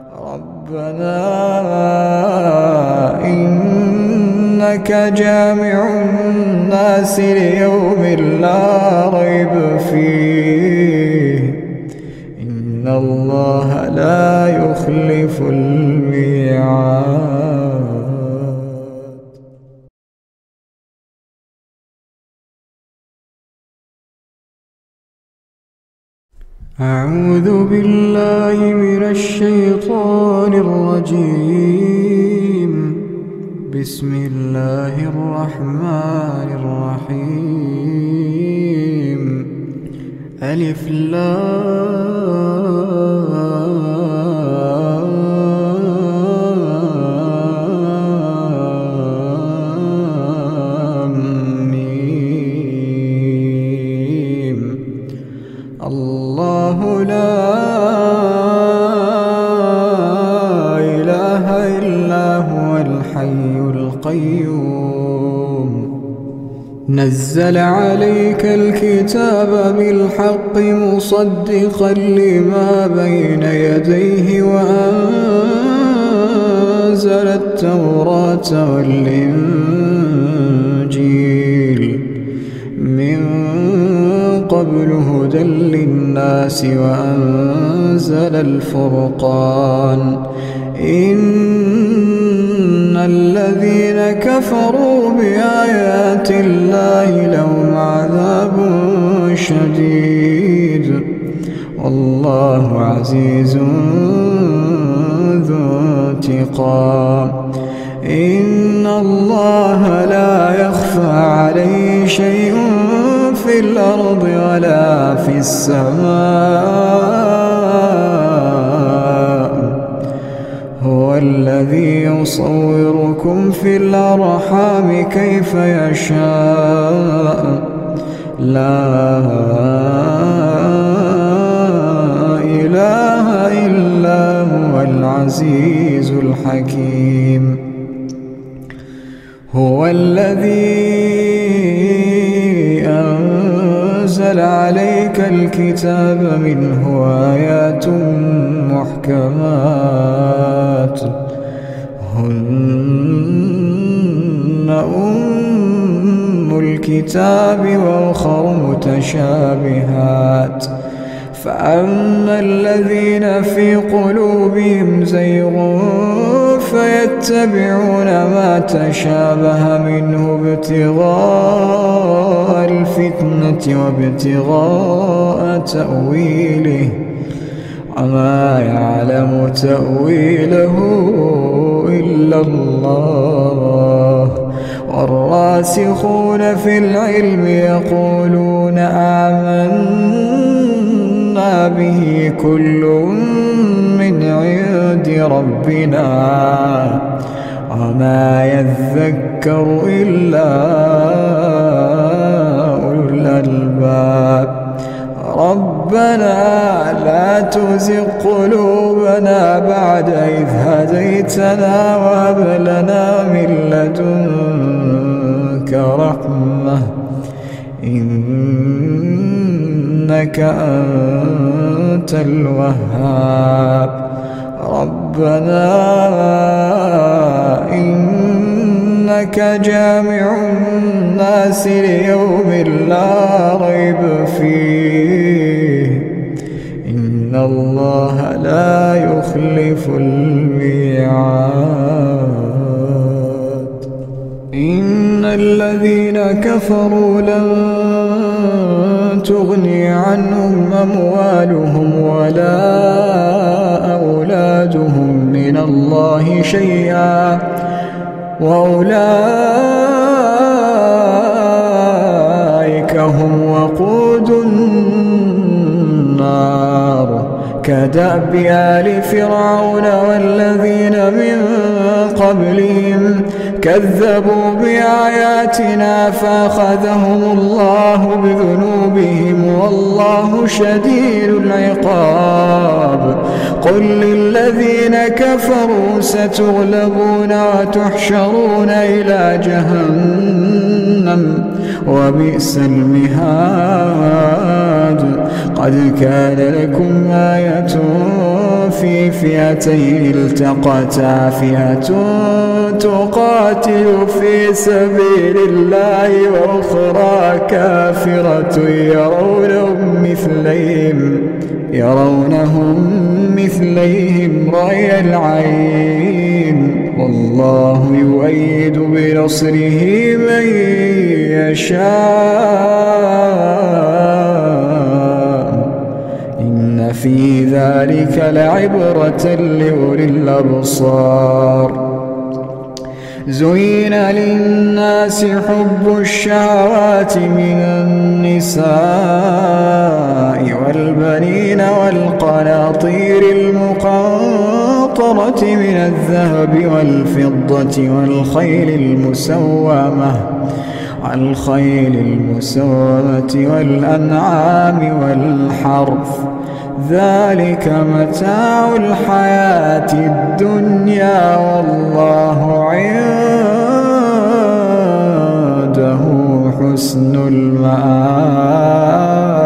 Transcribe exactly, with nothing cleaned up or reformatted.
ربنا إنك جامع الناس ليوم لا ريب فيه إن الله لا يخلف الميعاد. أعوذ بالله من الشيطان الرجيم. بسم الله الرحمن الرحيم. ألف لام ميم. الله لا إله إلا هو الحي القيوم. نزل عليك الكتاب بالحق مصدقا لما بين يديه وأنزل التوراة والإنجيل من قبل هدى للناس وأنزل الفرقان. إن الذين كفروا بآيات الله لهم عذاب شديد والله عزيز ذو انتقام. إن الله لا يخفى عليه شيء في الأرض ولا في السماء. هو الذي يصوركم في الأرحام كيف يشاء لا إله إلا هو العزيز الحكيم. هو الذي أنزل عليك الكتاب منه آيات محكمات هن أم الكتاب وأخر متشابهات. فأما الذين في قلوبهم زيغ فيتبعون ما تشابه منه ابتغاء الفتنة وابتغاء تأويله وما يعلم تأويله إلا الله. والراسخون في العلم يقولون آمنا به كل من عند ربنا وما يذكر إلا أولو الألباب. ربنا لا تزغ قلوبنا بعد إذ هديتنا وهب لنا من لدنك رحمة إنك أنت الوهاب. ربنا إنك جامع الناس ليوم لا ريب فيه إن الله لا يخلف الميعاد. إن الذين كفروا لن تغني عنهم أموالهم ولا أولادهم من الله شيئا وأولئك هم وقود النار. كدأب آل فرعون والذين من قبلهم كذبوا بآياتنا فأخذهم الله بذنوبهم والله شديد العقاب. قل للذين كفروا ستغلبون وتحشرون إلى جهنم وبئس المهاد. قد كان لكم آية في فئتين التقتا فئة تقاتل في سبيل الله وأخرى كافرة يرونهم مثليهم يرونهم مثليهم رأي العين والله يؤيد بنصره من يشاء إن في ذلك لعبرة لأولي الأبصار زين للناس حب الشهوات من النساء والبنين والقناطير المقنطرة من الذهب والفضة والخيل المسومة والخيل المسومة والأنعام والحرث ذلك متاع الحياة الدنيا والله عنده حسن المآب.